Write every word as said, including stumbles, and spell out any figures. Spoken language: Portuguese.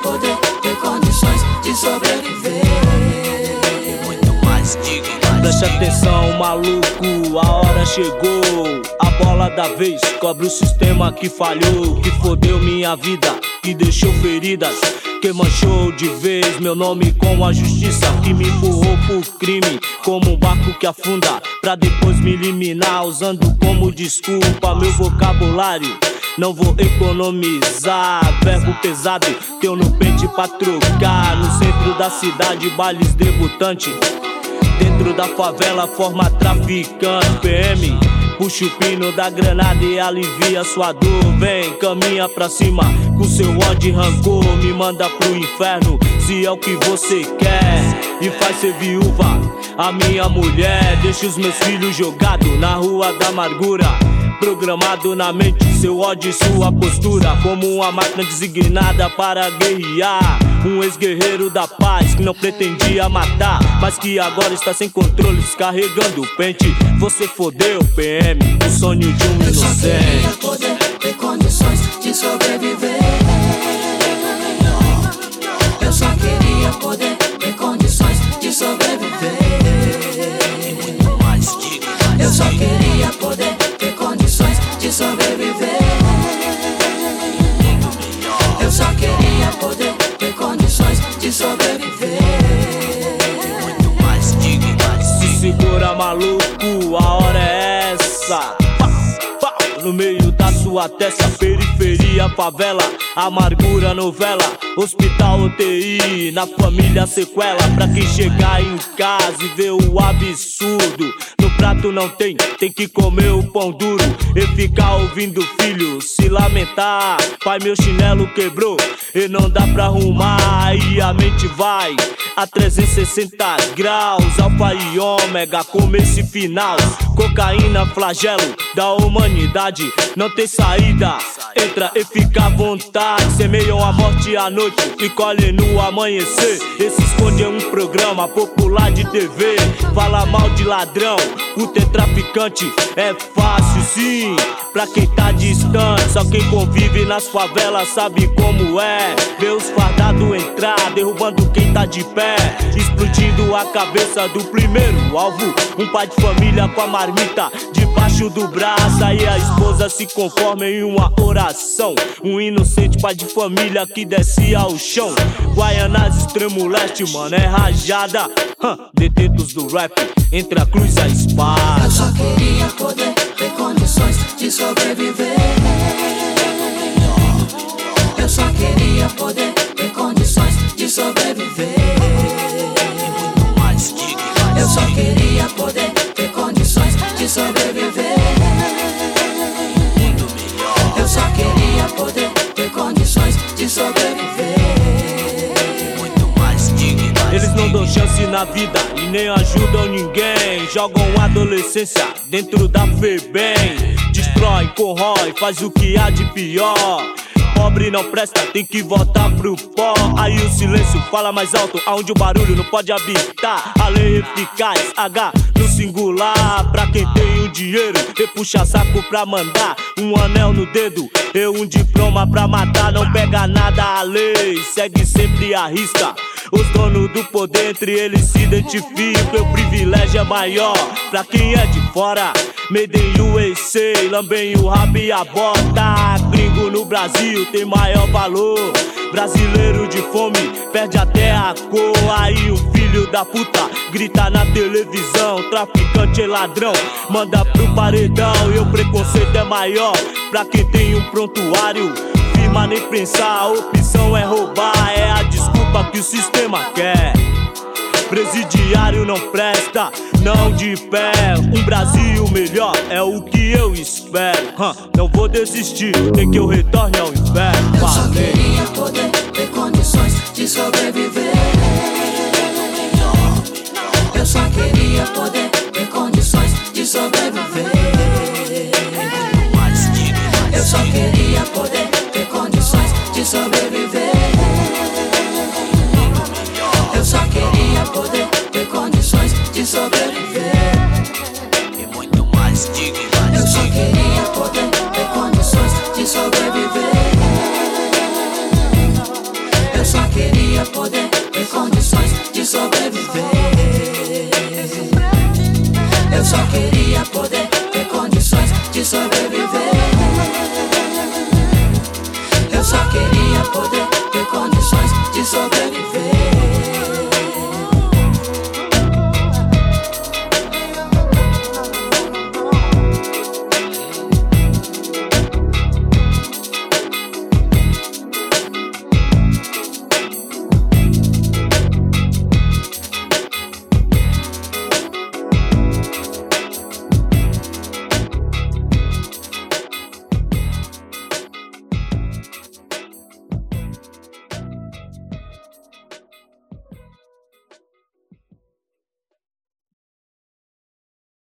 poder ter condições de sobreviver. Preste atenção, maluco, a hora chegou. A bola da vez cobre o sistema que falhou, que fodeu minha vida, que deixou feridas, que manchou de vez meu nome com a justiça, que me empurrou pro crime como um barco que afunda, pra depois me eliminar usando como desculpa meu vocabulário. Não vou economizar, verbo pesado, teu no pente pra trocar. No centro da cidade, bailes debutante. Dentro da favela, forma traficante. P M, puxa o pino da granada e alivia sua dor. Vem, caminha pra cima, com seu ódio e rancor. Me manda pro inferno, se é o que você quer. E faz ser viúva, a minha mulher. Deixa os meus filhos jogados na rua da amargura. Programado na mente, seu ódio e sua postura, como uma máquina designada para guerrear. Um ex-guerreiro da paz que não pretendia matar, mas que agora está sem controle, descarregando o pente. Você fodeu, P M, o sonho de um inocente. Eu só queria poder ter condições de sobreviver. Eu só queria poder ter condições de sobreviver. Eu só queria poder ter condições de sobreviver. Eu só queria poder ter condições de sobreviver. Se segura, maluco, a hora é essa. Pá, pá, no meio da sua testa, periferia, favela, amargura, novela, hospital, U T I, na família sequela. Pra quem chegar em casa e ver o absurdo, no prato não tem, tem que comer o pão duro e ficar ouvindo o filho se lamentar. Pai, meu chinelo quebrou e não dá pra arrumar. E a mente vai a trezentos e sessenta graus, alfa e ômega, começo e final. Cocaína, flagelo da humanidade, não tem saída. Entra e fica à vontade. Semeiam a morte à noite e colhem no amanhecer. Esse esconde é um programa popular de T V. Fala mal de ladrão, puta é traficante. É fácil sim, pra quem tá distante. Só quem convive nas favelas sabe como é. Vê os fardados entrar, derrubando quem tá de pé, explodindo a cabeça do primeiro alvo. Um pai de família com a marmita debaixo do braço. Aí a esposa se conforma em uma oração. Um inocente pai de família que desce ao chão. Guaianás, extremo leste, mano, é rajada. Hum, detentos do rap, entre a cruz e a espada. Eu só queria poder ter condições de sobreviver. Eu só queria poder ter condições de sobreviver. Eu só queria poder ter condições de sobreviver. Eu só queria poder ter condições de sobreviver. Eles não dão chance na vida e nem ajudam ninguém. Jogam a adolescência dentro da FEBEM. Destrói, corrói, faz o que há de pior. Pobre não presta, tem que voltar pro pó. Aí o silêncio fala mais alto, aonde o barulho não pode habitar. A lei eficaz, H no singular. Pra quem tem o dinheiro e puxa saco pra mandar. Um anel no dedo e um diploma pra matar. Não pega nada a lei, segue sempre a risca. Os donos do poder, entre eles se identificam. O privilégio é maior pra quem é de fora. Made in U S A, lambem o rabo e a bota. Gringo no Brasil tem maior valor. Brasileiro de fome perde até a cor. Aí um filho da puta grita na televisão. Traficante e ladrão, manda pro paredão. E o preconceito é maior pra quem tem um prontuário. Firma nem pensar, a opção é roubar. É a desculpa que o sistema quer. Presidiário não presta, não de pé. Um Brasil melhor é o que eu espero. hum, Não vou desistir, nem que eu retorne ao inferno. Eu só queria poder ter condições de sobreviver. Eu só queria poder ter condições de sobreviver. Eu só queria poder ter condições de sobreviver. Eu só queria poder ter condições de sobreviver. E muito mais, diga mais. Eu só queria poder ter condições de sobreviver. queria poder ter condições de sobreviver. Eu só queria poder